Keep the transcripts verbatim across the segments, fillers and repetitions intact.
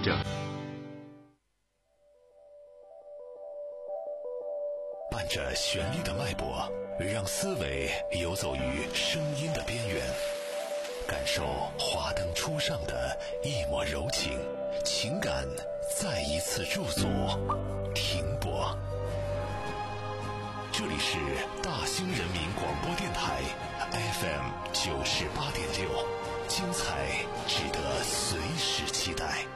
证。 伴着旋律的脉搏，让思维游走于声音的边缘，感受华灯初上的一抹柔情，情感再一次驻足停泊。这里是大兴人民广播电台 F M 九十八点六，精彩值得随时期待。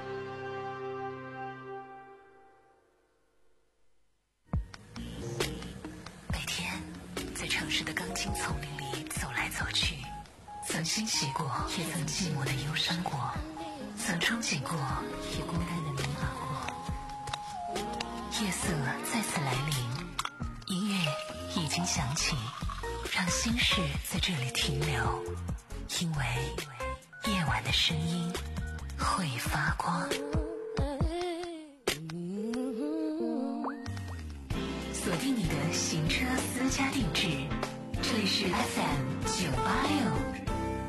每天在城市的钢筋丛林里走来走去，曾欣喜过，也曾寂寞的忧伤过，曾憧憬过，也孤单的迷茫过。夜色再次来临，音乐已经响起，让心事在这里停留，因为夜晚的声音会发光。锁定你的行车私家定制，这里是 F M 九八六。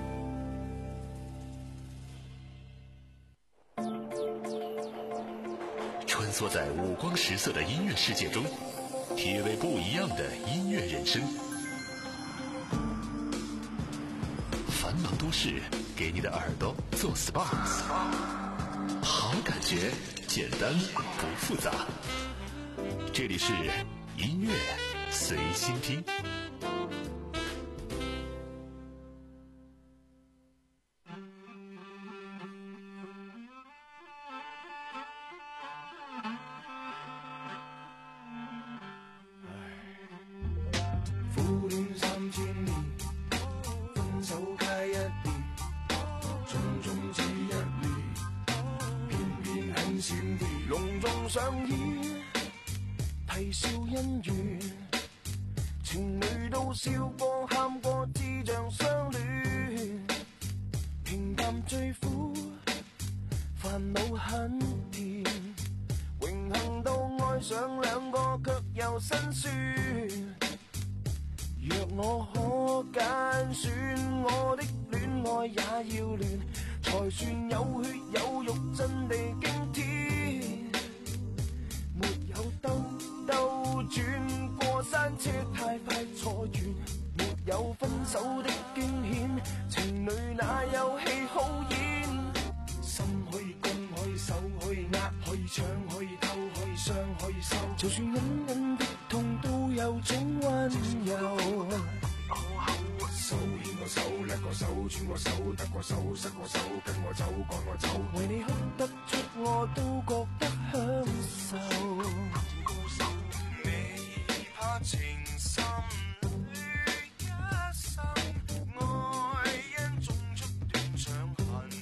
穿梭在五光十色的音乐世界中，体味不一样的音乐人生。繁忙都市给你的耳朵做 S P A， 好感觉简单不复杂。这里是音乐随心听。 苦戀三千年，分手皆一年，種種只一年，偏偏很閃電，隆重上演，啼笑姻緣，情侶都笑過喊過，智像相戀，平淡最苦，煩惱很甜，榮幸都愛上兩個，卻又辛酸。若我可揀選，我的戀愛也要亂，才算有血有肉，真地驚天。沒有兜兜轉，過山車太快坐完，沒有分手的驚險，情侶哪有戲好演？心可以攻，可以守，可以呃，可以搶，可以偷，可以傷，可以收，就算隱隱的痛都有種溫柔。手牽個手，甩個手，穿個手，得個手，失個手，跟我走，趕我走，為你哭得出我都覺得享受。你怕情深於一生，愛因種出斷腸痕，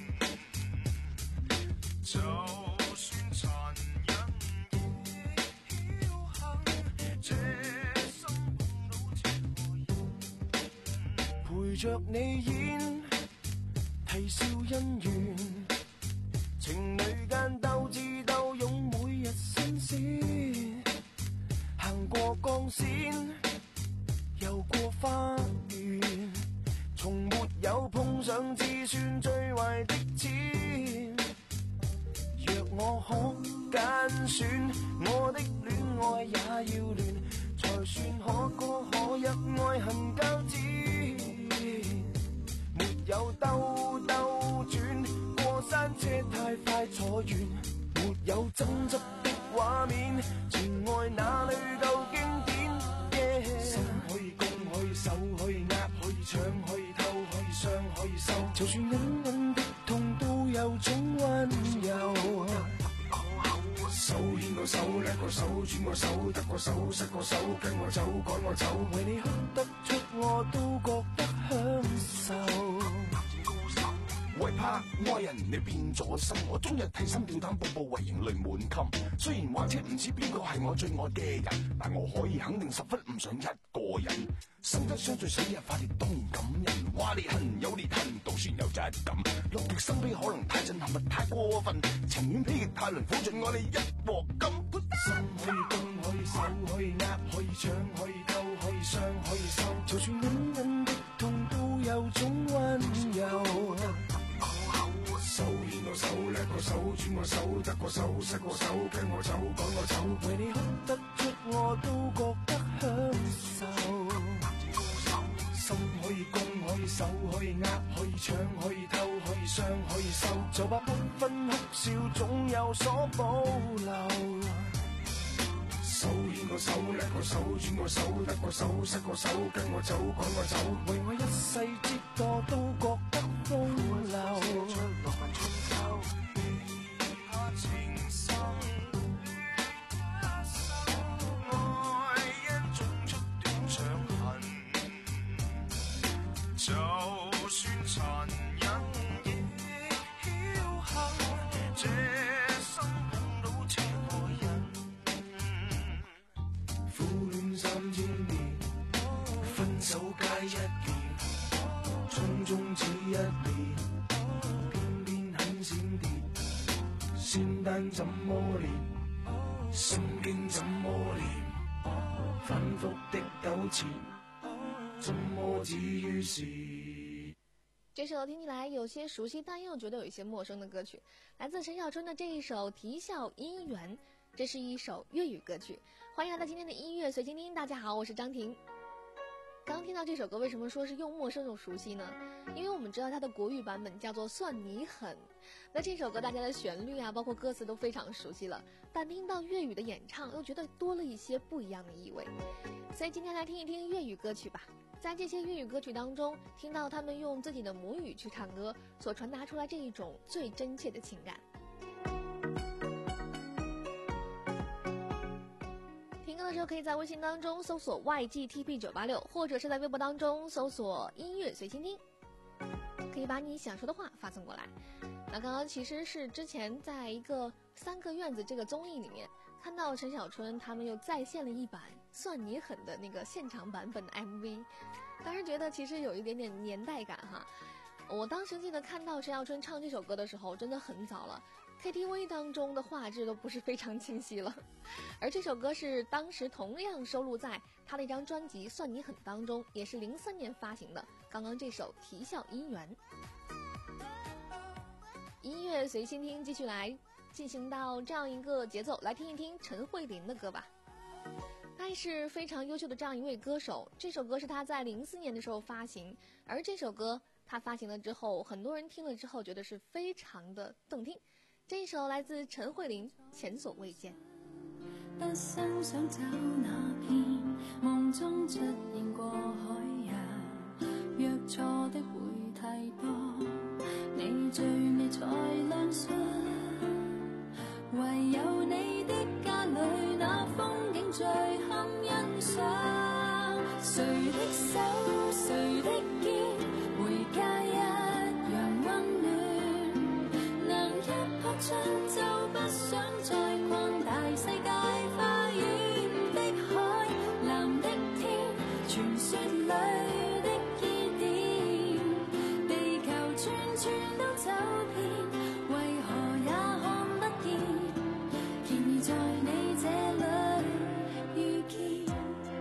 就算殘忍亦僥倖，這生碰到這個人，陪着你演，啼笑姻緣，情侶間鬥智鬥勇，每日新鮮，行過鋼線，遊過花園，從沒有碰上至算最壞的錢。若我可揀選，我的戀愛也要亂，才算可歌可泣，愛恨交織。沒有兜兜轉，過山車太快坐完，沒有爭執的畫面，情愛哪裏夠經典？ Yeah， 心可以攻，可以守，可以呃，可以搶，可以偷，可以傷，可以收，就算隱隱的痛都有種溫柔。手牽個手，甩個手，轉個手，得個手，失個手，跟我走，趕我走，為你哭得出我都覺得享受。為怕愛人你變咗心，我終日提心吊膽，步步為營淚滿襟。雖然或者唔知邊個係我最愛嘅人，但我可以肯定十分唔想一個人。生得相聚，死日快烈動感人，話裂痕有裂痕，都算有質感。樂極生悲可能太震撼，太過分，情願披極太輪，苦盡我哋一鑊金。心可以攻，可以守，可以呃，可以搶，可以偷，可以傷，可以收，就算隱隱的痛都有種溫柔。手牽我手，叻個手，轉我手，得個手，失個手，跟我走，趕我走，為你哭得出我都覺得享受。心可以攻，可以守，可以呃，可以搶，可以偷，可以傷，可以收，就怕不分哭笑總有所保留。手牽個手，叻個手，轉個手，得個手，失個手，跟我走，趕我走，為我一世折墮都覺得風流。情深，愛因種出斷腸痕，就算殘忍亦僥倖，這生碰到這個人，苦戀三千年，分手皆一年，匆匆只一年，偏偏很閃電。仙丹怎麼練，心經怎麼練，反覆的糾纏，怎麼止於事。 这首听起来有些熟悉但又觉得有一些陌生的歌曲，来自陈小春的这一首《啼笑姻缘》，这是一首粤语歌曲。欢迎来到今天的音乐随心听，大家好，我是张婷。刚听到这首歌，为什么说是又陌生又熟悉呢？因为我们知道它的国语版本叫做《算你狠》，那这首歌大家的旋律啊，包括歌词都非常熟悉了，但听到粤语的演唱，又觉得多了一些不一样的意味。所以今天来听一听粤语歌曲吧。在这些粤语歌曲当中，听到他们用自己的母语去唱歌，所传达出来这一种最真切的情感。听歌的时候可以在微信当中搜索 Y G T P 九八六， 或者是在微博当中搜索音乐随心听，可以把你想说的话发送过来。那刚刚其实是之前在一个三个院子这个综艺里面看到陈小春他们又再现了一版算你狠的那个现场版本的 M V， 当时觉得其实有一点点年代感哈。我当时记得看到陈小春唱这首歌的时候真的很早了， K T V 当中的画质都不是非常清晰了，而这首歌是当时同样收录在他的一张专辑《算你狠》当中，也是零三年发行的。刚刚这首《啼笑姻缘》，音乐随心听，继续来进行到这样一个节奏，来听一听陈慧琳的歌吧。她是非常优秀的这样一位歌手，这首歌是她在零四年的时候发行，而这首歌她发行了之后，很多人听了之后觉得是非常的动听。这一首来自陈慧琳，前所未见。 不生想找那片夢中出現過海洋，約錯的會太多，你最美才亮相，唯有你的家裏那風景最堪欣賞，誰的手誰的肩，回家一樣溫暖，能一撲出就不想再擴大世界，花園的海，藍的天，傳說裏的依點，地球串串都走遍，為何也看不見，然而在你這裏遇見。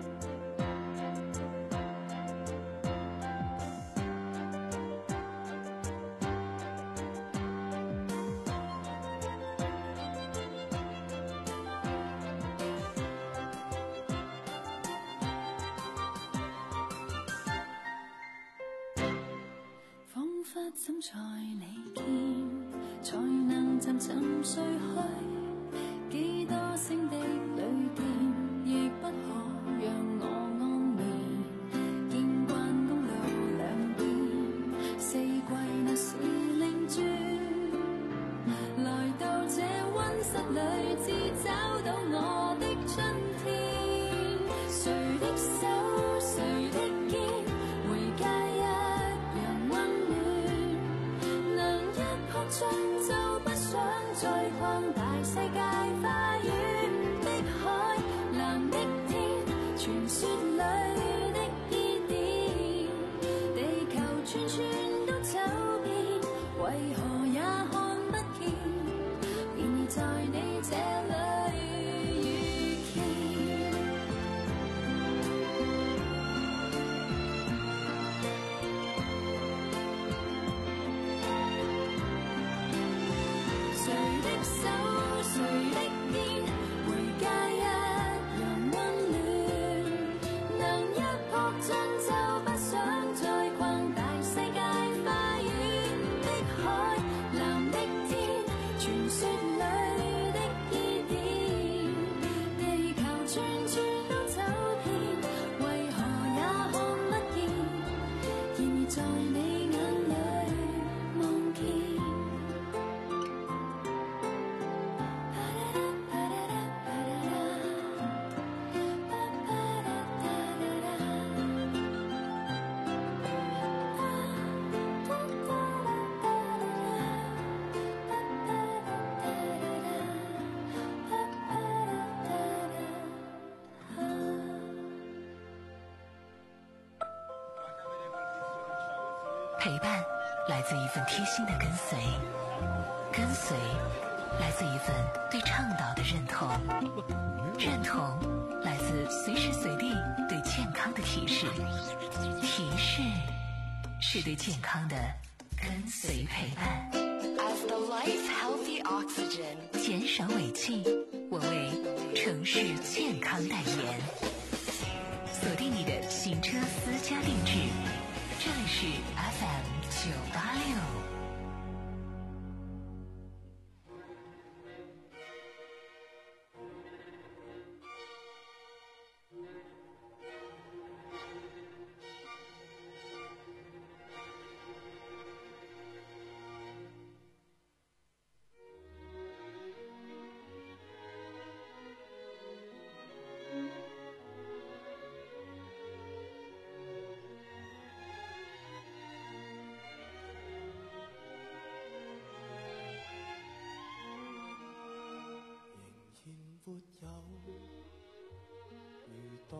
怎才你見，才能沉沉睡去，幾多星的旅店，亦不可讓我安眠。見慣公路兩邊，四季那時靈轉，來到這溫室裏，只找到我的春天。誰的手，誰的肩，回家一樣溫暖，就不想再擴大世界，花園的海，藍的天，傳說裏的依點，地球串串都走遍，為何也看不見，然而在你這裏遇見。 說裏的依點，地球轉轉都走遍，為何也看不見？然而在你眼裏望見。 陪伴来自一份贴心的跟随，跟随来自一份对倡导的认同，认同来自随时随地对健康的提示，提示是对健康的跟随陪伴。 As the life healthy oxygen， 减少尾气，我为城市健康代言。锁定你的行车私家定制，这里是 F M 九八六。 沒有遇到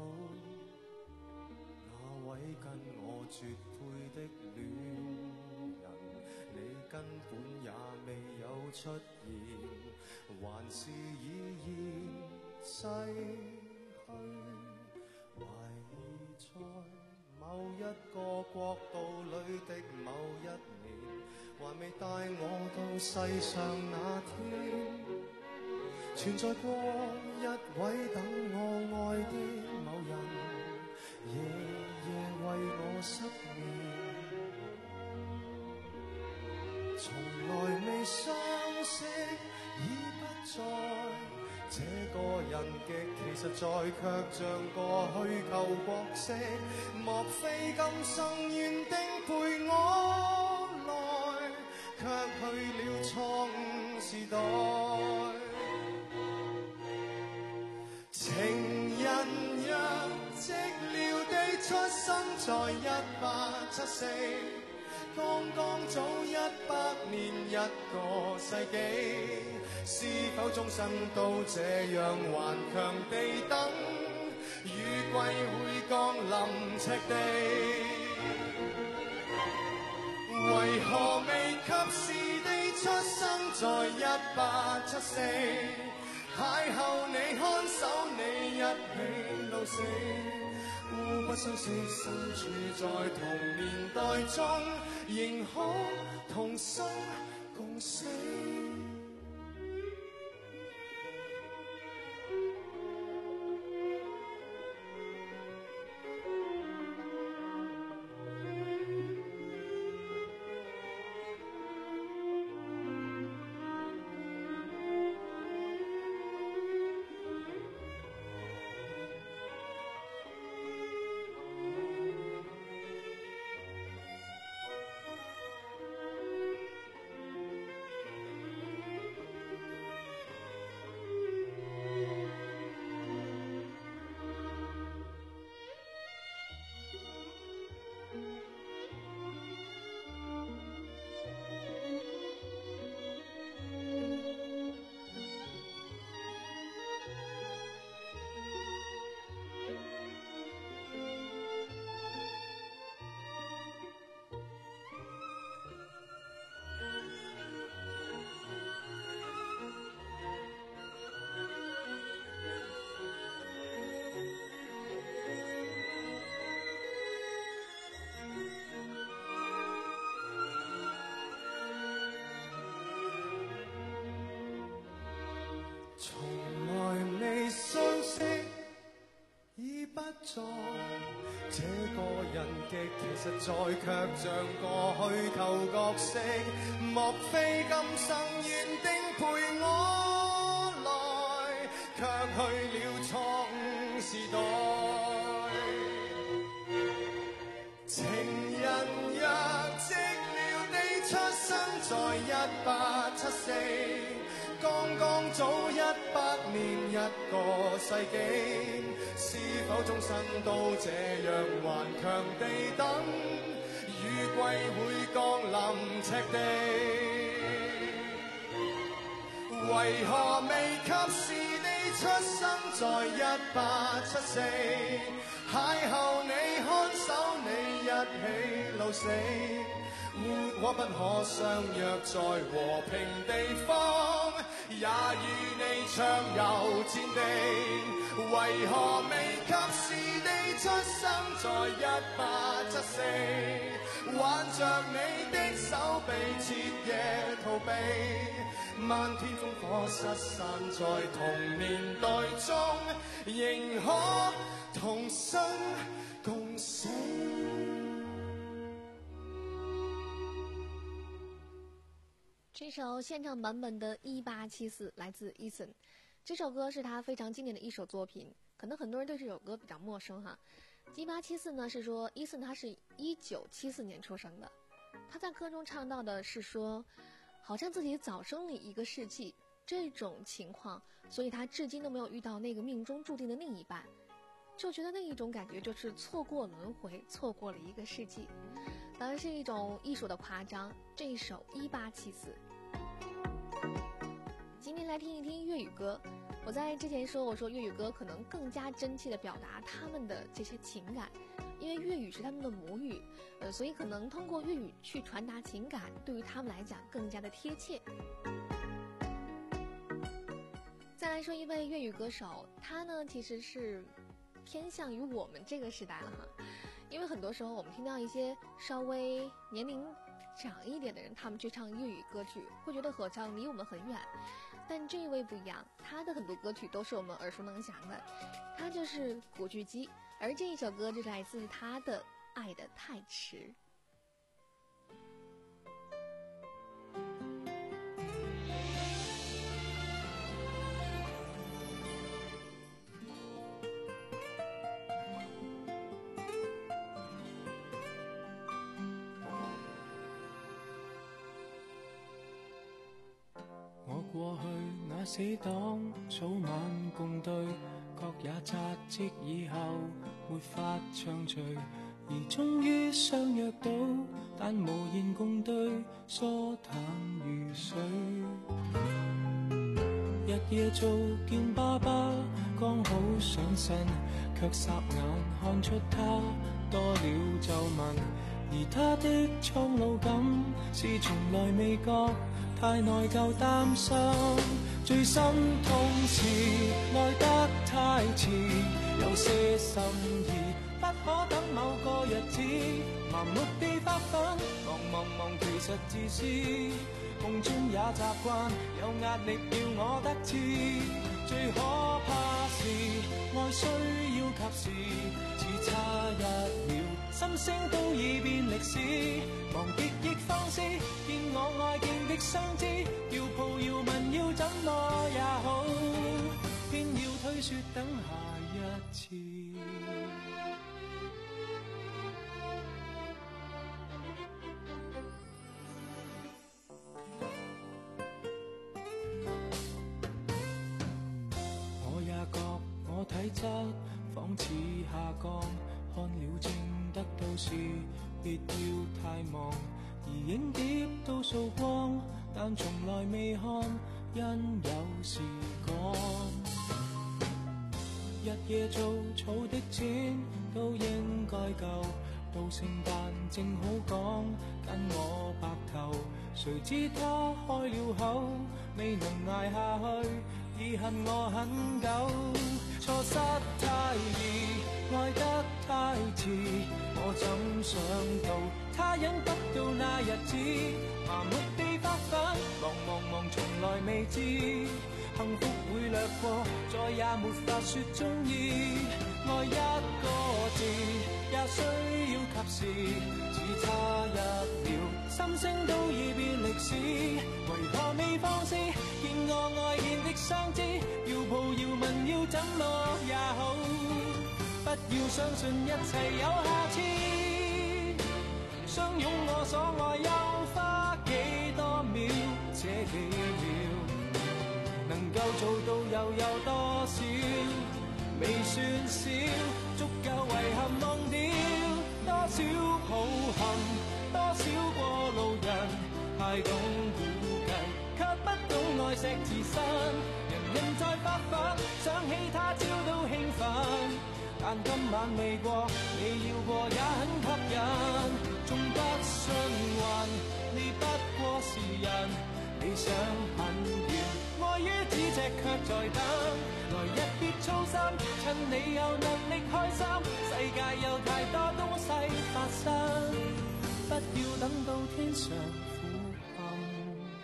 那位跟我絕配的戀人，你根本也未有出現，還是已然逝去，懷疑在某一個國度裏的某一年，還未帶我到世上那天。存在過一位等我愛的某人，夜夜為我失眠，從來未相識，已不再這個人極其實在，卻像個虛構角色，莫非今生願定陪我來，卻去了錯誤時代。情人若寂寥地出生在一八七四，剛剛早一百年一個世紀，是否終身都這樣頑強地等，雨季會降臨赤地？為何未及時地出生在一八七四？邂逅你，看守你，一起到死，互不相識，身處在同年代中，仍可同生共死。從來未相識，已不在。這個人極其實在，卻像個虛構角色。莫非今生願定陪我去了創時代。情人若寂寥地出生在一八七四，剛剛早一百年一個世紀，是否終身都這樣頑強地等，雨季會降臨赤地？為何未及時地出生在一八七四，邂逅你看守你一起老死，沒可不可相約在和平地方，也與你暢遊戰地。為何未及時地出生在一八七四，挽着你的手臂徹夜逃避，漫天烽火失散在同年代中，仍可同生共死。 这首现场版本的一八七四来自 Eason， 这首歌是他非常经典的一首作品，可能很多人对这首歌比较陌生哈。一八七四呢是说 Eason 他是一九七四年出生的，他在歌中唱到的是说好像自己早生了一个世纪这种情况，所以他至今都没有遇到那个命中注定的另一半，就觉得那一种感觉就是错过轮回，错过了一个世纪，当然是一种艺术的夸张。这一首一八七四。今天来听一听粤语歌。我在之前说，我说粤语歌可能更加真切地表达他们的这些情感，因为粤语是他们的母语，呃，所以可能通过粤语去传达情感，对于他们来讲更加的贴切。再来说一位粤语歌手，他呢其实是偏向于我们这个时代了哈，因为很多时候我们听到一些稍微年龄长一点的人，他们去唱粤语歌曲，会觉得好像离我们很远。但这一位不一样，他的很多歌曲都是我们耳熟能详的，他就是古巨基，而这一首歌就是来自他的《爱得太迟》。 過去那死黨早晚共對，各也扎職以後沒法暢聚，而終於相約到，但無言共對，疏淡如水。日夜做見爸爸，剛好上身，卻霎眼看出他多了皺紋，而他的蒼老感是從來未覺，太內疚擔心，最心痛是愛得太遲，有些心意不可等某個日子，盲目地發奮，忙忙忙其實自私，夢中也習慣有壓力要我得志，最可怕是愛需要及時，只差一秒心聲都已變歷史，忘極亦放肆，見我愛見的相知，要抱要問要怎麼也好，偏要推說等下一次。我也覺我體質仿似下降，看了症得到時別要太忙，而影碟都掃光，但從來未看，因有時趕。日夜做草的錢都應該夠，到聖誕正好講跟我白頭，誰知他開了口，未能捱下去，已恨我很久。錯失太易，愛得太遲，我怎想到他忍不到那日子，麻木地發奮，忙忙忙從來未知，幸福會掠過，再也沒法說中意，愛一個字也需要及時，只差一秒心聲都已變歷史，為何未放肆，見我愛見的相知，要抱要問要怎麼也好，不要相信一切有下次。相擁我所愛又花幾多秒，這幾秒能夠做到又有多少？未算少，足夠遺憾忘掉多少抱憾，多少過路人太懂估計，卻不懂愛惜自身。人人在發奮，想起他朝都興奮，但今晚未過，你要過也很吸引。縱不信運，你不過是人，理想很遠，愛於咫尺卻在等。來日別操心，趁你有能力開心，世界有太多東西發生，不要等到天上苦暗。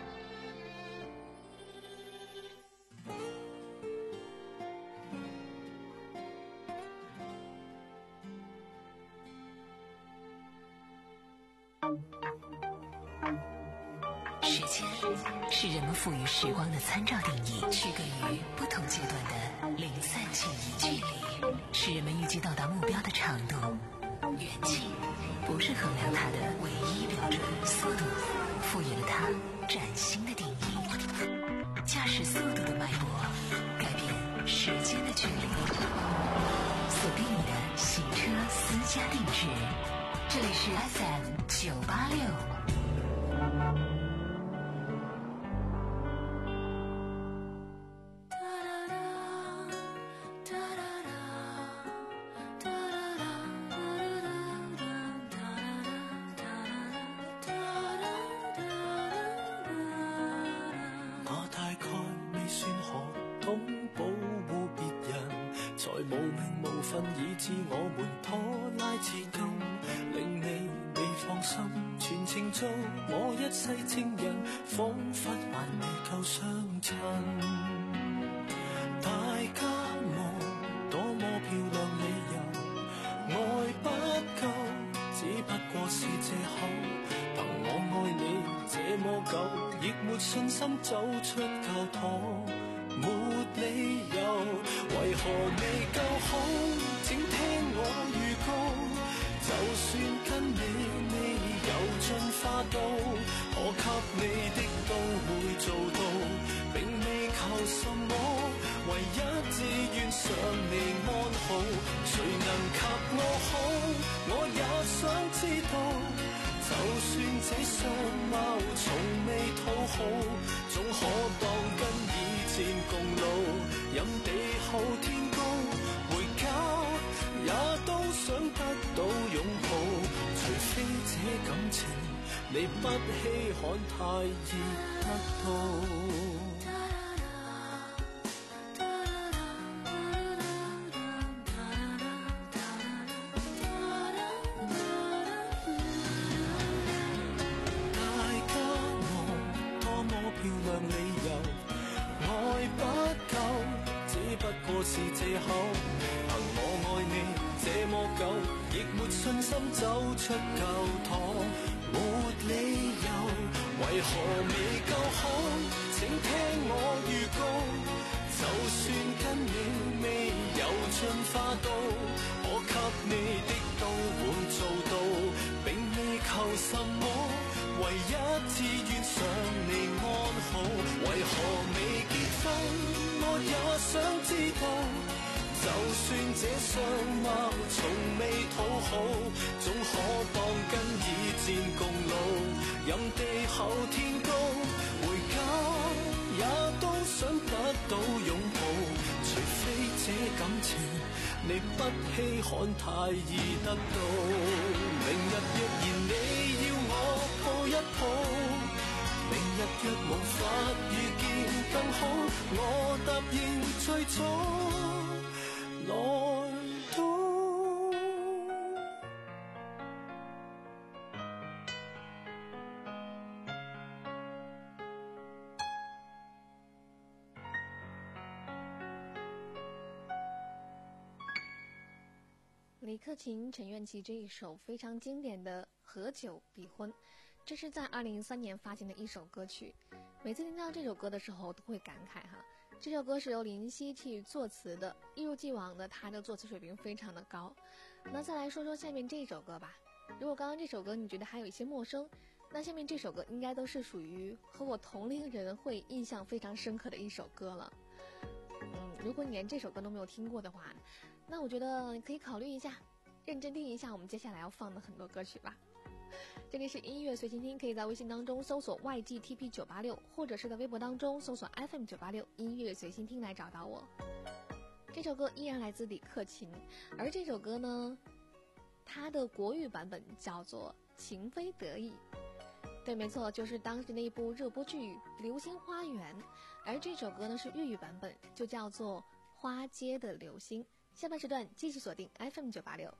时间是人们赋予时光的参照定义，区隔于不同阶段的零散记忆距离，是人们预计到达目标的长度。远近不是衡量它的唯一标准，速度赋予了它崭新的定义。驾驶速度的脉搏，改变时间的距离。锁定你的行车私家定制，这里是 F M 九八六。 以致我們拖拉至今，令你未放心。全程做我一世情人，彷彿還未夠相襯。大家望多麼漂亮理由，愛不夠，只不過是藉口。憑我愛你這麼久，亦沒信心走出教堂。沒理由，為何未夠好？請聽我預告，就算跟你未有進化到，可給你的都會做到，並未求什麼，唯一只願想你安好。誰能及我好？我也想知道，就算這相貌從未討好，總可當跟以前共老，任地厚天高，回家也都想得到擁抱。除非這感情你不稀罕，太易得到。是藉口，憑我愛你這麼久，亦沒信心走出教堂。沒理由，為何未夠好？請聽我預告，就算跟你未有進化到，我給你的都會做到，並未求什麼，唯一只願想你安好。為何未結婚？我也想知道，就算這相貌從未討好，總可當跟以前共老，任地厚天高，回家也都想得到擁抱。除非這感情你不稀罕，太易得到。明日若然你要我抱一抱，明日若無法遇見更好，我答應最早來到。 李克勤、陈愿琪这一首非常经典的《合久必婚》，这是在二零一三年发行的一首歌曲。 每次听到这首歌的时候都会感慨哈，这首歌是由林夕去作词的，一如既往的他的作词水平非常的高。那再来说说下面这首歌吧，如果刚刚这首歌你觉得还有一些陌生，那下面这首歌应该都是属于和我同龄人会印象非常深刻的一首歌了。嗯，如果你连这首歌都没有听过的话，那我觉得你可以考虑一下，认真听一下我们接下来要放的很多歌曲吧。这里是音乐随心听，可以在微信当中搜索 Y G T P 九八六， 或者是在微博当中搜索 F M 九八六 音乐随心听来找到我。这首歌依然来自李克勤，而这首歌呢，它的国语版本叫做情非得已。对，没错，就是当时那一部热播剧《流星花园》，而这首歌呢是粤语版本，就叫做《花街的流星》。下半时段继续锁定 F M 九八六。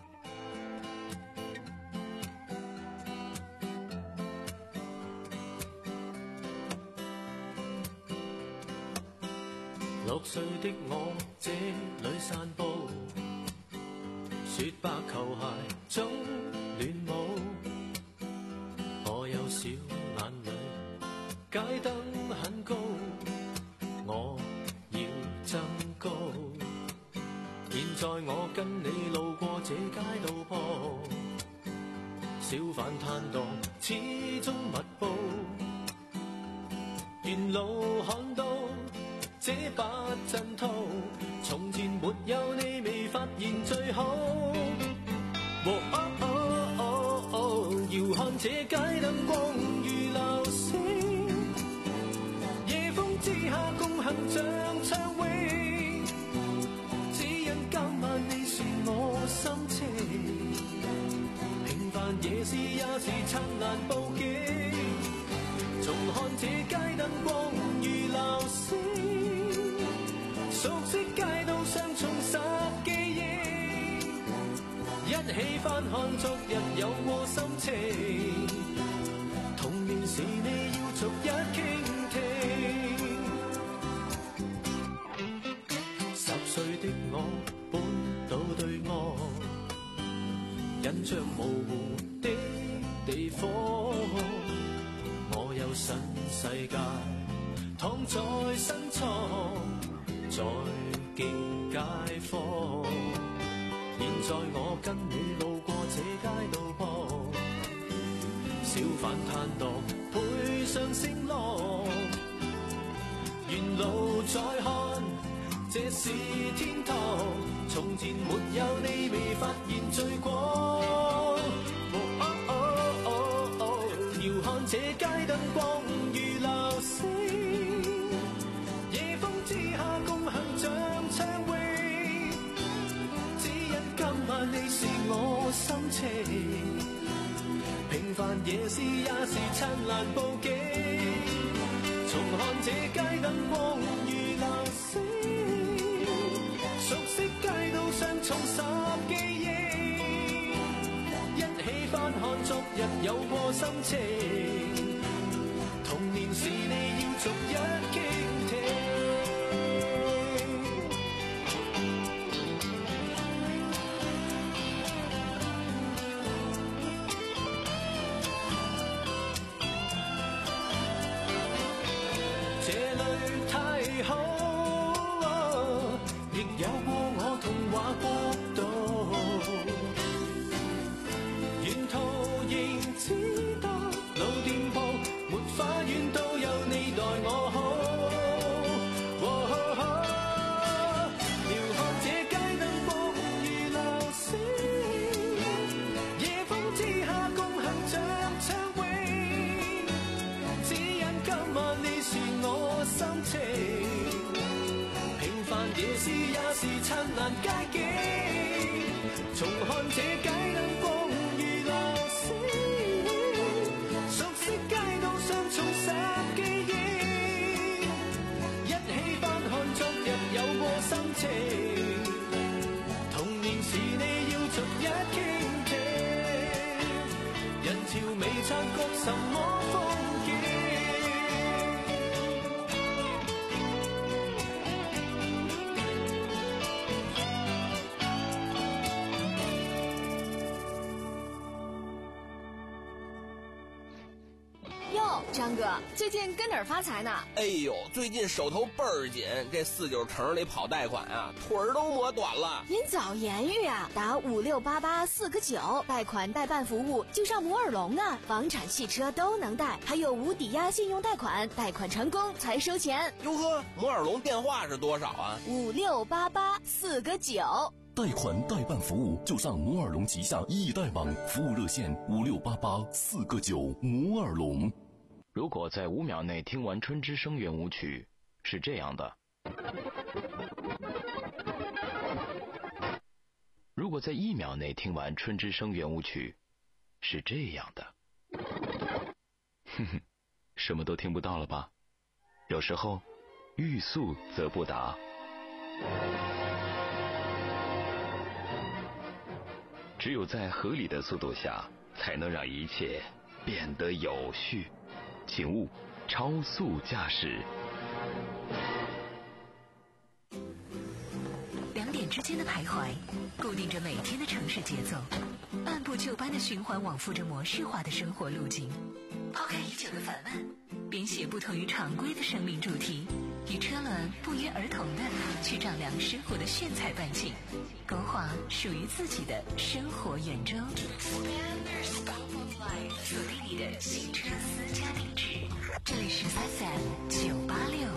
六歲的我這裏散步，雪白球鞋中亂舞，我有小眼淚，街燈很高，我要增高。現在我跟你路過這街道坡，小販攤檔始終密布，沿路看到這把真套，從前沒有你未發現最好。哦哦哦哦，遙看這街燈光如流星，夜風之下共行像暢泳，只因今晚你是我心情，平凡夜市也是燦爛布景，重看這街燈光如流星，熟悉街道上重拾記憶，一起翻看昨日有過心情，童年時你要逐一傾聽。十歲的我搬到對岸，印象模糊的地方，我有新世界躺在身床，在見街坊。現在我跟你路過這街道坡，小販攤檔配上聲浪，沿路再看這是天堂，從前沒有你未發現最光。哦哦哦哦，遙看這街燈光如流星，夜風之下共行像暢泳，只因今晚你是我心情，平凡夜市也是燦爛布景，重看這街燈光如流星，熟悉街道上重拾記憶，一起翻看昨日有過心情，童年時你要逐一傾聽。這裏太好，亦有過我童話國度，沿途仍只得老店鋪，沒花園都有你待我好。哦哦，遙看這街燈光如流星，夜風之下共行像暢泳，只因今晚你是我心情，平凡夜市也是燦爛街景，重看這街燈光如流星，熟悉街道上重拾記憶，一起翻看昨日有過心情，童年時你要逐一傾聽，人潮未察覺什麼風景。 哟， 哟，张哥，最近跟哪儿发财呢？ 哎呦，最近手头倍儿紧，这四九城里跑贷款啊，腿儿都磨短了。 您早言语啊，打五六八八四个九，贷款代办服务就上摩尔龙啊，房产、汽车都能贷，还有无抵押信用贷款，贷款成功才收钱。 哟呵，摩尔龙电话是多少啊？ 五六八八四个九。 贷款代办服务就上摩尔龙旗下易贷网，服务热线五六八八四个九。摩尔龙。 如果在五秒内听完春之声圆舞曲，是这样的；如果在一秒内听完春之声圆舞曲，是这样的。哼哼，什么都听不到了吧？有时候，欲速则不达。只有在合理的速度下，才能让一切变得有序。请勿超速驾驶。 两点之间的徘徊，固定着每天的城市节奏，按部就班的循环往复着模式化的生活路径。抛开已久的烦闷，编写不同于常规的生命主题，与车轮不约而同的去丈量生活的炫彩半径，勾画属于自己的生活圆周。锁定你的新车私家定制，这里是 F M 九八六。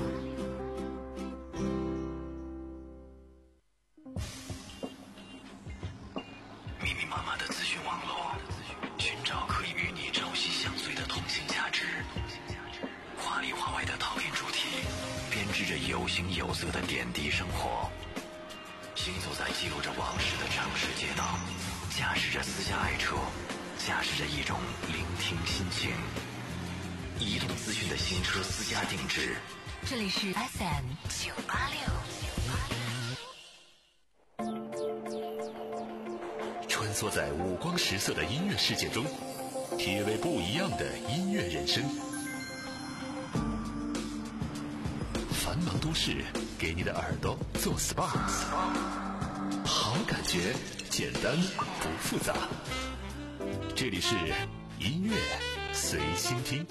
密密麻麻的资讯网络，寻找可以与你朝夕相随的通信价值。华里华外的陶冶主题，编织着有形有色的点滴生活。行走在记录着往事的城市街道，驾驶着私家爱车，驾驶着一种聆听心情。移动资讯的新车私家定制， 这里是 F M 九八六。 穿梭在五光十色的音乐世界中，体味不一样的音乐人生。繁忙都市，给你的耳朵做 S P A， 好感觉，简单不复杂。这里是音乐随心听。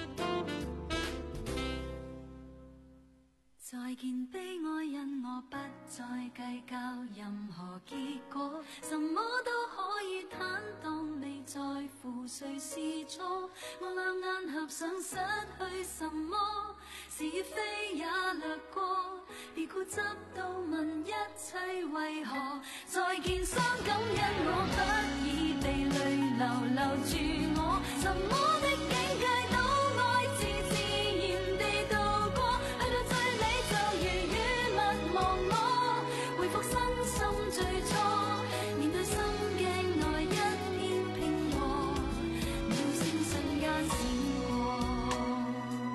再见悲哀，因我不再计较任何结果，什么都可以坦荡，未在乎谁是错。我两眼合上，失去什么，是非也掠过，别固执到问一切为何。再見傷感，因我不已被淚流留住我，什麼的境界都愛自自然地度過，去到最尾就如雨勿忘我，回復身心最初，面對心鏡內一片平和，秒星瞬間閃過。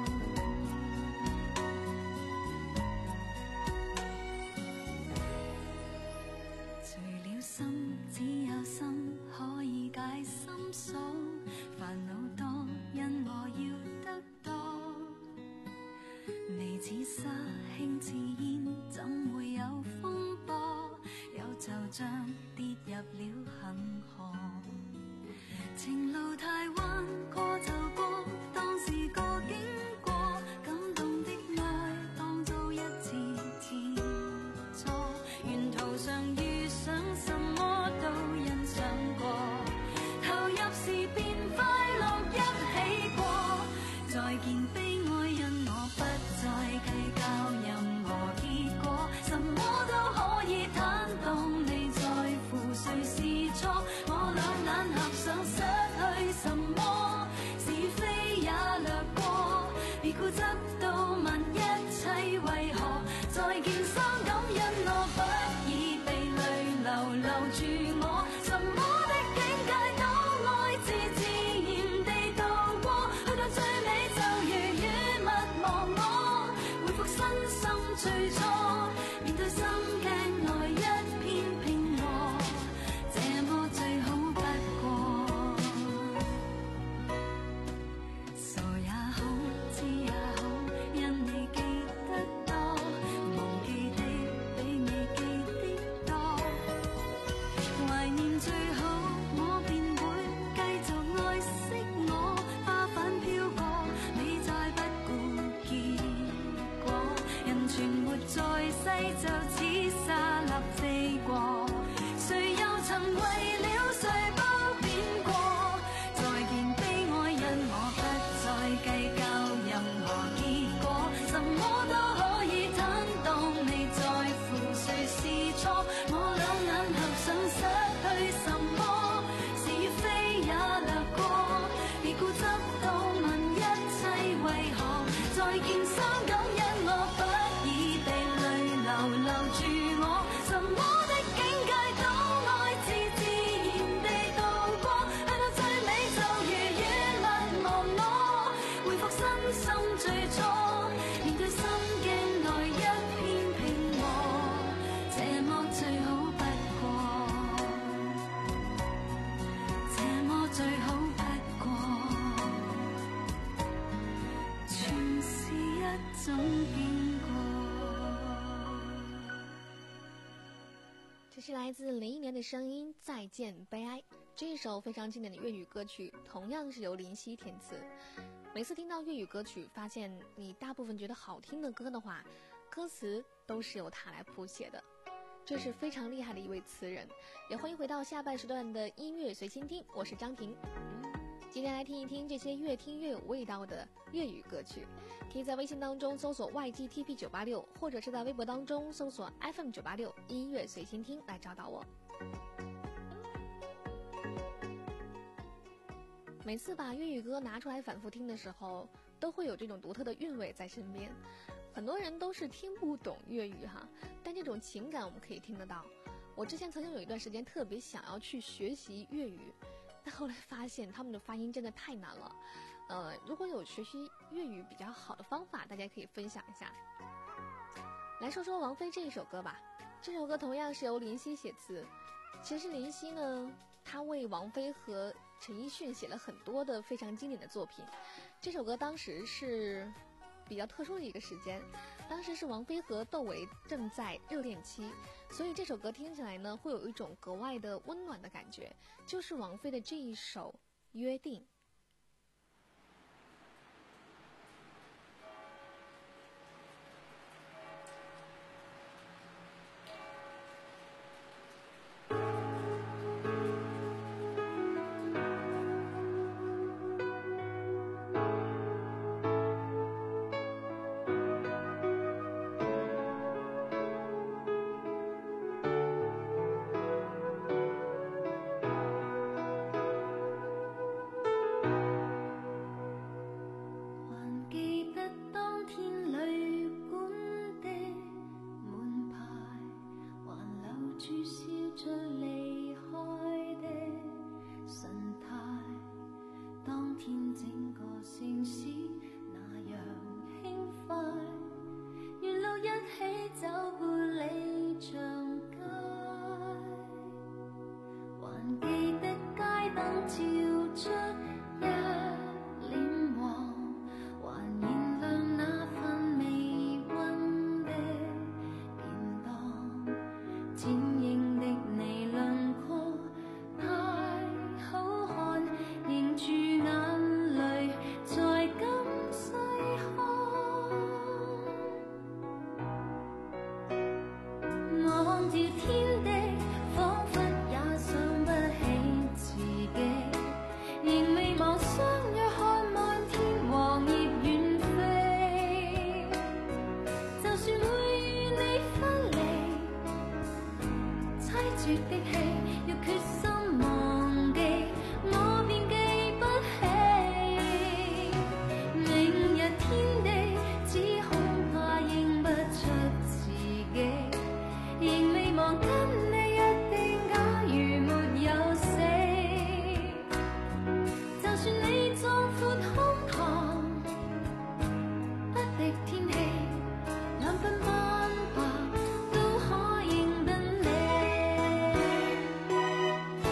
除了心，只有心可以解心鎖，煩惱多，因我要得多。微似沙，輕似煙，怎會有風波？有就像跌入了恒河。情路太彎，過就過，當是個經過。感動的愛，當做一次自錯。沿途上遇上什麼都欣賞過，投入時便快樂一起過。再見悲哀，因我不再計較任何結果，什麼都可以坦蕩，未在乎誰是錯。我兩眼合上，失去什麼，是非也掠過，別固執到問一切為何。再見傷感，因我不已被淚流留住我，什麼的境界都愛自自然地度過，去到最尾就如雨勿忘我，回復身心最初，面對心鏡內一片平和，這麼最好不過。傻也好，知也好，因你記得多，忘記的比未記的多。懷念最好，我便會繼續愛惜我，花瓣飄過， 在世就似沙粒飛過，誰又曾為了誰不變過？再見悲哀，因我不再計較任何結果，什麼都可以坦蕩，未在乎誰是錯。我兩眼合上，失去什麼，是與非也掠過，別固執到問一切為何。再見傷感，因我不已被淚流留住我，什麼的境界都愛自自然地度過，去到最尾就如雨勿忘我，回復身心最初，面對心鏡內一片平和，這麼最好不過，這麼最好不過，全是一種經過。 这是来自零一年的声音《再见悲哀》，这一首非常经典的粤语歌曲，同样是由林夕填词。每次听到粤语歌曲，发现你大部分觉得好听的歌的话，歌词都是由他来谱写的，这是非常厉害的一位词人。也欢迎回到下半时段的音乐随心听，我是张婷。今天来听一听这些越听越有味道的粤语歌曲，可以在微信当中搜索 Y G T P 九八六，或者是在微博当中搜索 F M 九八六音乐随心听来找到我。每次把粤语歌拿出来反复听的时候，都会有这种独特的韵味在身边。很多人都是听不懂粤语哈，但这种情感我们可以听得到。我之前曾经有一段时间特别想要去学习粤语，但后来发现他们的发音真的太难了。呃，如果有学习粤语比较好的方法，大家可以分享一下。来说说王菲这一首歌吧，这首歌同样是由林夕写词。其实林夕呢，他为王菲和陈奕迅写了很多的非常经典的作品。这首歌当时是比较特殊的一个时间，当时是王菲和窦唯正在热恋期，所以这首歌听起来呢，会有一种格外的温暖的感觉，就是王菲的这一首《约定》。 都可認得你。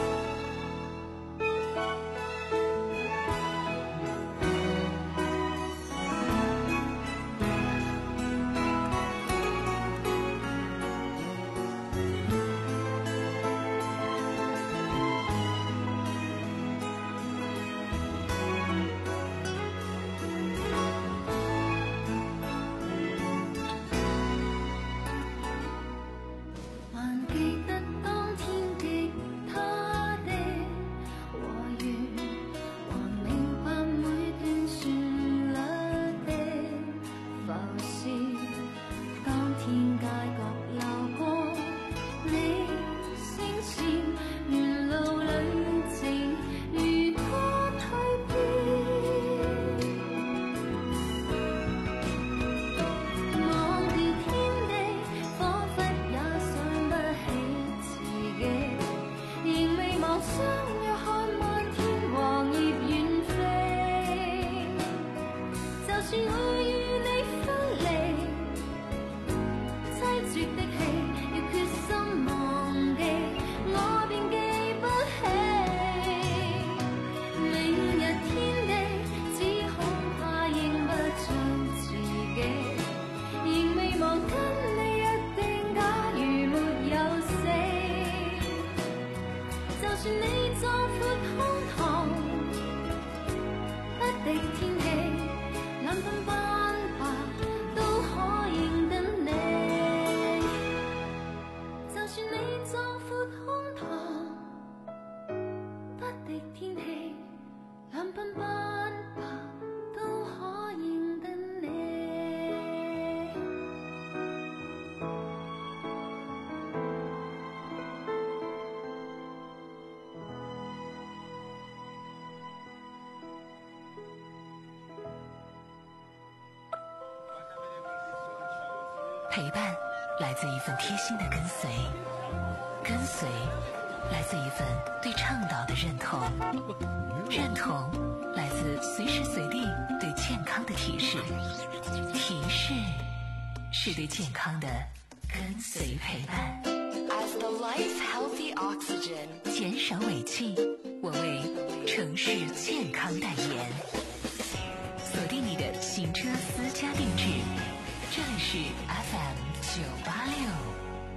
陪伴来自一份贴心的跟随，跟随来自一份对倡导的认同，认同来自随时随地对健康的提示，提示是对健康的跟随陪伴。 As the life healthy oxygen， 减少尾气，我为城市健康代言。锁定你的行车私家定制，这里是 F M 九八六。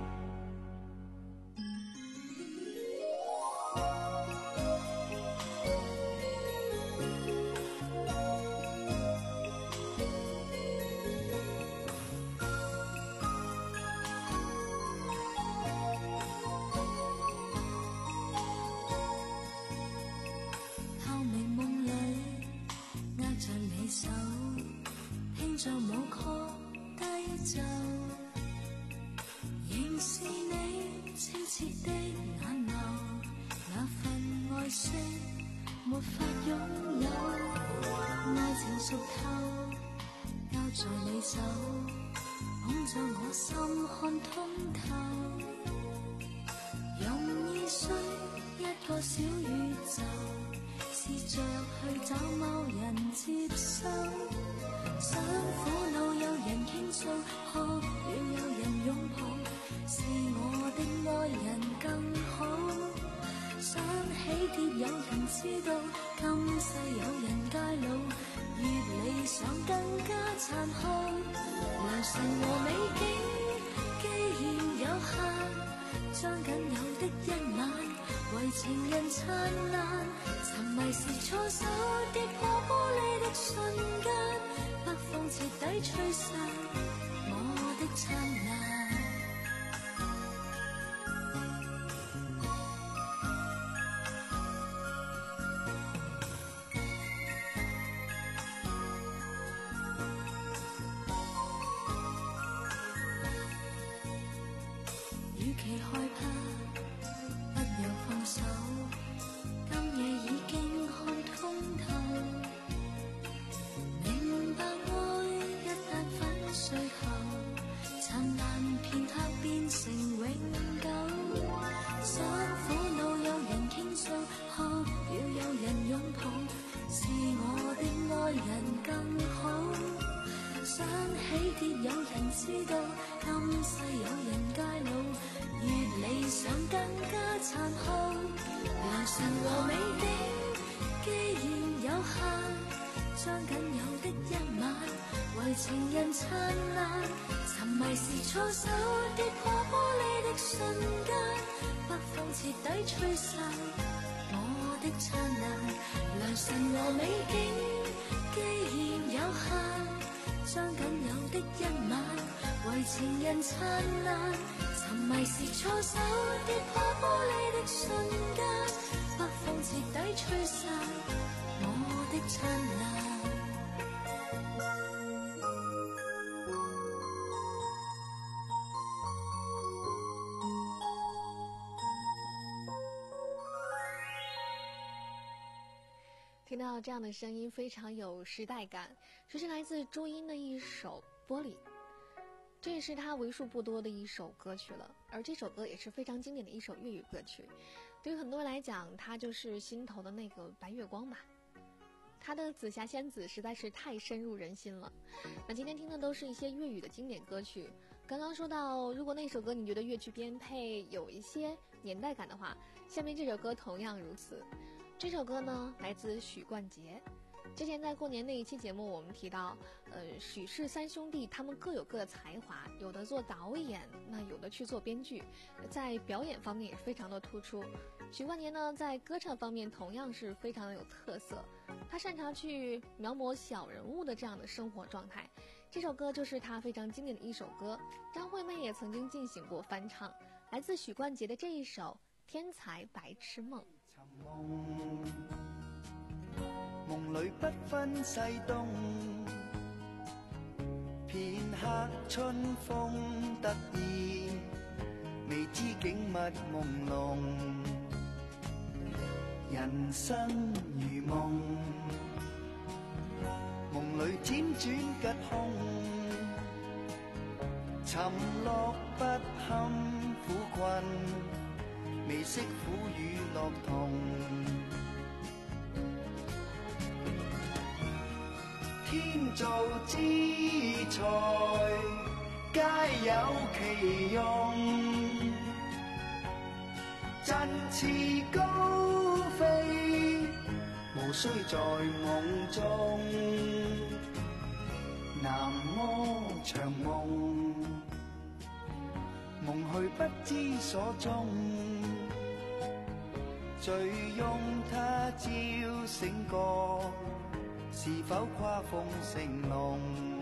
沒法擁有，愛情熟透，交在你手，捧着我心看通透，容易碎一個小宇宙，試着去找某人接收，想苦惱有人傾訴，渴了有人擁抱，是我的愛人更好。想起跌有人知道，今世有人偕老，越理想更加殘酷。良辰和美景既然有限，將僅有的一晚為情人燦爛。沉迷時錯手跌破玻璃的瞬間，北風徹底吹散我的燦爛。與其害怕，不要放手。今夜已經看通透，明白愛一旦粉碎後，燦爛片刻變成永久。想苦惱有人傾訴，哭了有人擁抱，是我的愛人更好。想起跌有人知道，今世有人偕老，越理想更加殘酷。良辰和美景既然有限，將僅有的一晚為情人燦爛。沉迷時錯手跌破玻璃的瞬間，北風徹底吹散我的燦爛。良辰和美景既然有限，將僅有的一晚為情人燦爛。沉迷時錯手跌破玻璃的瞬間，北風徹底吹散我的燦爛。 听到这样的声音非常有时代感，这是来自朱茵的一首《玻璃》，这也是她为数不多的一首歌曲了，而这首歌也是非常经典的一首粤语歌曲。对于很多人来讲，它就是心头的那个白月光吧，它的紫霞仙子实在是太深入人心了。那今天听的都是一些粤语的经典歌曲，刚刚说到如果那首歌你觉得乐曲编配有一些年代感的话，下面这首歌同样如此。这首歌呢来自许冠杰。之前在过年那一期节目我们提到，呃，许氏三兄弟他们各有各的才华，有的做导演，那有的去做编剧，在表演方面也非常的突出。许冠杰呢在歌唱方面同样是非常的有特色，他擅长去描摹小人物的这样的生活状态。这首歌就是他非常经典的一首歌，张惠妹也曾经进行过翻唱，来自许冠杰的这一首《天才白痴梦》。 夢裏不分西東，片刻春風得意，未知景物朦朧，人生如夢，夢裏輾轉吉凶， 沉落不堪苦困，未識苦與樂同。天造之材，皆有其用。振翅高飛，無需在夢中。南柯長夢，夢去不知所蹤。醉擁他朝醒覺，是否跨鳳成龍？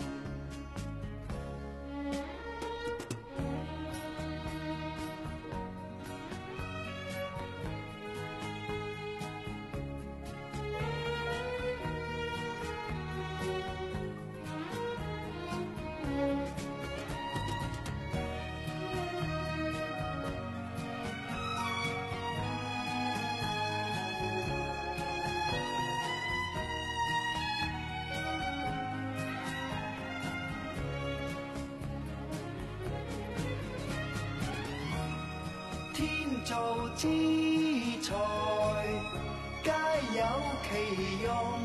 天造之材，皆有其用。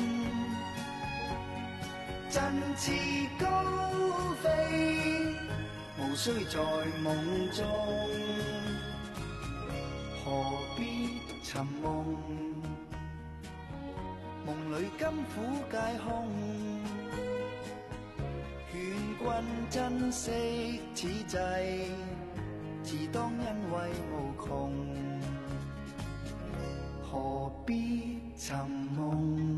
振翅高飛，無需在夢中。何必尋夢？夢裏甘苦皆空。勸君珍惜此際，自當因為無窮，何必尋夢？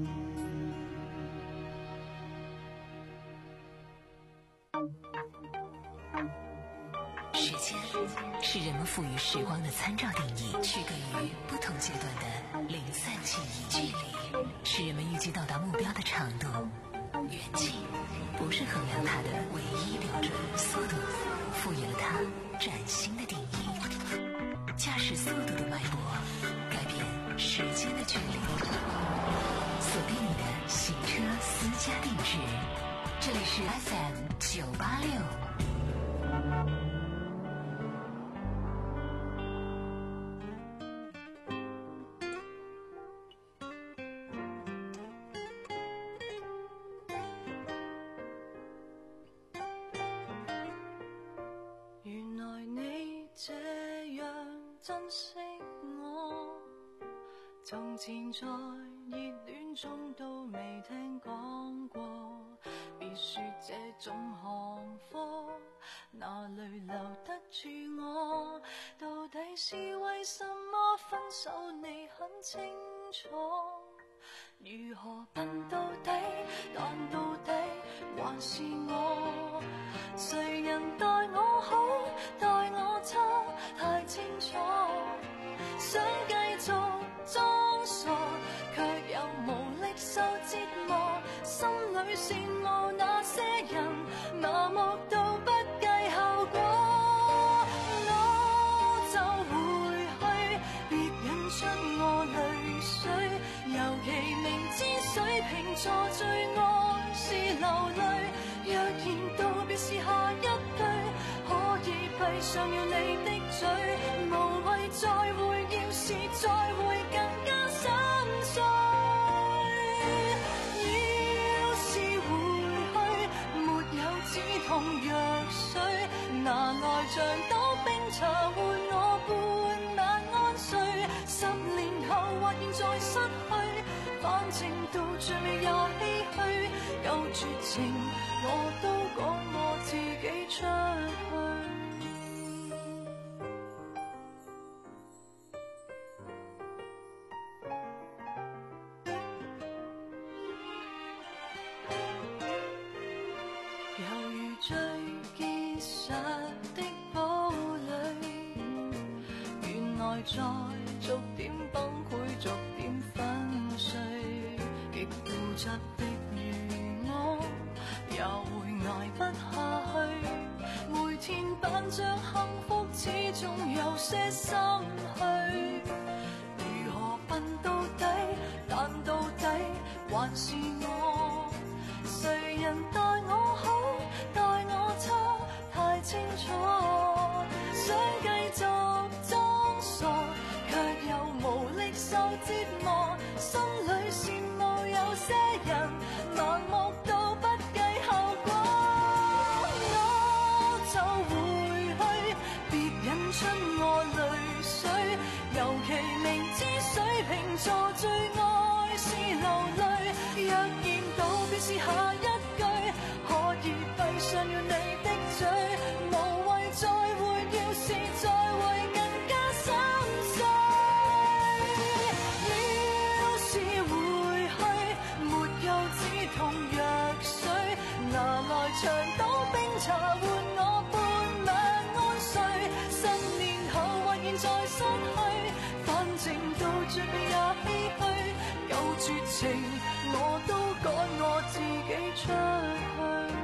時間是人們賦予時光的參照定義，區隔於不同階段的零散記憶。距離是人們預計到達目標的長度，遠近不是衡量它的唯一標準，速度賦予了它嶄新的定義。駕駛速度的脈搏，改變時間的距離。鎖定你的行車私家定制，這裡是 F M 九八六。 從前在熱戀中都未聽講過，別說這種行貨哪裏留得住我？到底是為什麼分手你很清楚？如何笨到底，但到底還是我。誰人待我好，待我差，太清楚。想繼續裝傻，卻又無力受折磨，心裏羨慕那些人，麻木到不計後果。我就回去，別引出我淚水，尤其明知水瓶座最愛是流淚。若然道別是下一句，可以閉上了你的嘴，無謂再會，要是再會更加心碎。要是回去，沒有止痛藥水，拿來像倒冰茶換我半晚安睡。十年後或現在失去，反正到最尾也唏噓。有絕情我都講我自己出去。猶如最結實的堡壘，原來在逐點崩潰，逐點粉碎，極固執的如我，也會捱不下去。每天扮着幸福，始終有些心虛。如何笨到底，但到底還是我。誰人待我好，待我差， 絕也唏噓，夠絕情我都趕我自己出去。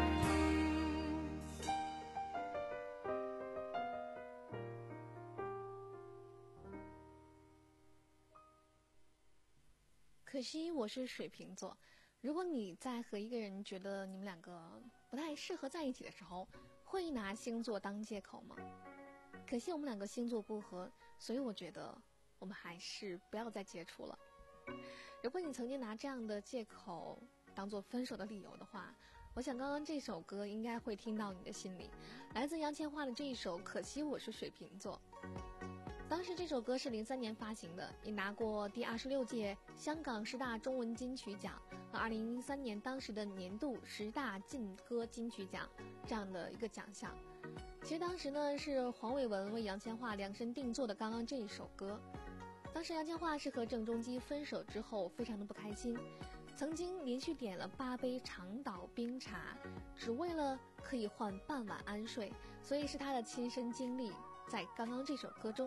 可惜我是水瓶座，如果你在和一个人觉得你们两个不太适合在一起的时候，会拿星座当借口吗？可惜我们两个星座不合，所以我觉得我们还是不要再接触了。如果你曾经拿这样的借口当做分手的理由的话，我想刚刚这首歌应该会听到你的心里。来自杨千嬅的这一首《可惜我是水瓶座》。当时这首歌是零三年发行的，也拿过第二十六届香港十大中文金曲奖和二零零三年当时的年度十大劲歌金曲奖这样的一个奖项。其实当时呢是黄伟文为杨千嬅量身定做的刚刚这一首歌。当时杨千嬅是和郑中基分手之后非常的不开心，曾经连续点了八杯长岛冰茶，只为了可以换半晚安睡，所以是她的亲身经历在刚刚这首歌中。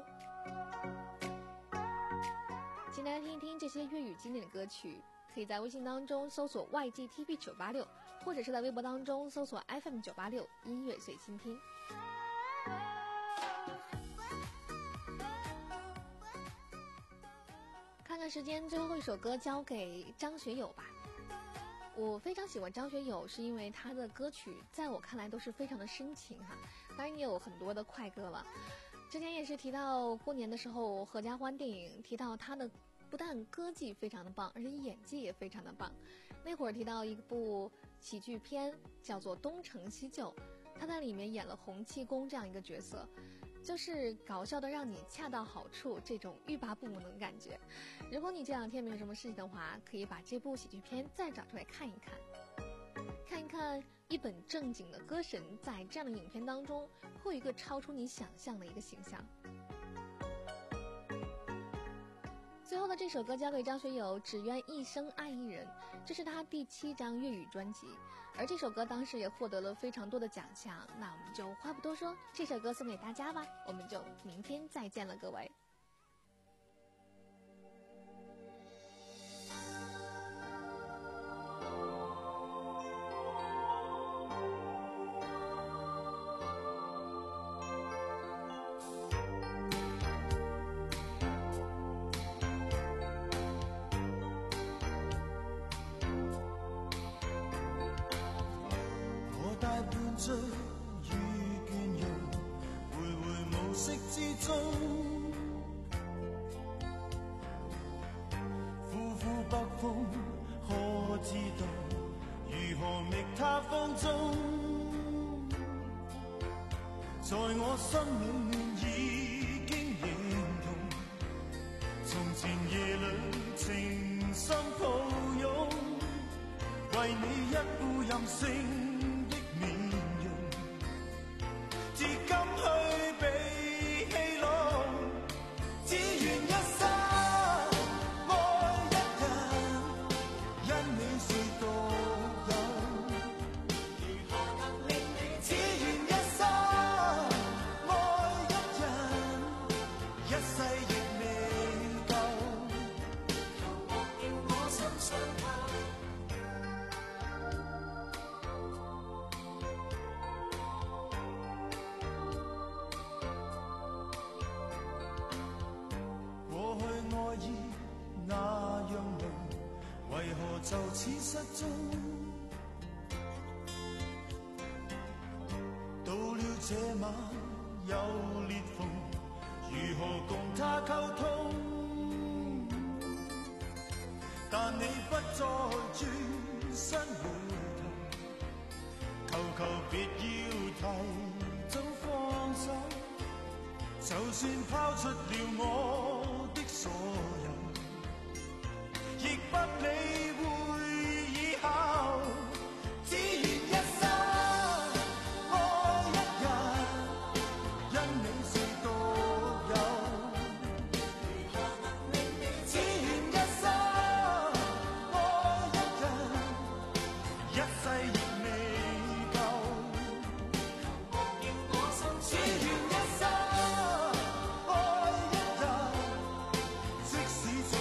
请大家听一听这些粤语经典的歌曲，可以在微信当中搜索 Y G T P 九八六， 或者是在微博当中搜索 F M 九八六音乐随心听。看看时间，最后一首歌交给张学友吧。我非常喜欢张学友，是因为他的歌曲在我看来都是非常的深情哈，当然也有很多的快歌了。之前也是提到过年的时候合家欢电影，提到他的不但歌技非常的棒，而且演技也非常的棒。那会儿提到一部喜剧片叫做《东成西就》，他在里面演了洪七公这样一个角色，就是搞笑的让你恰到好处，这种欲罢不能的感觉。如果你这两天没有什么事情的话，可以把这部喜剧片再找出来看一看，看一看一本正经的歌神在这样的影片当中会有一个超出你想象的一个形象。最后的这首歌交给张学友，只愿一生爱一人，这是他第七张粤语专辑，而这首歌当时也获得了非常多的奖项。那我们就话不多说，这首歌送给大家吧，我们就明天再见了各位。 醉與倦容，徘徊無色之中，呼呼北風，可知道如何覓他芳蹤？在我心裏已經認同，從前夜裏情深抱擁，為你一副任性就此失蹤，到了這晚有裂縫，如何共他溝通？但你不再轉身回頭，求求別要提早放手，就算拋出了我的所有，亦不理會。只願一生愛一人，因你是獨有。如何能令你只願一生愛一人，一世亦未夠。求忘掉我心，只願一生愛一人，即使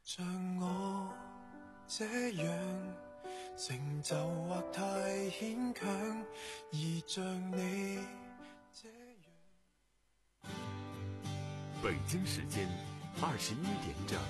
像我這樣成就或太牽強，而像你這樣。 北京時間二十一點整。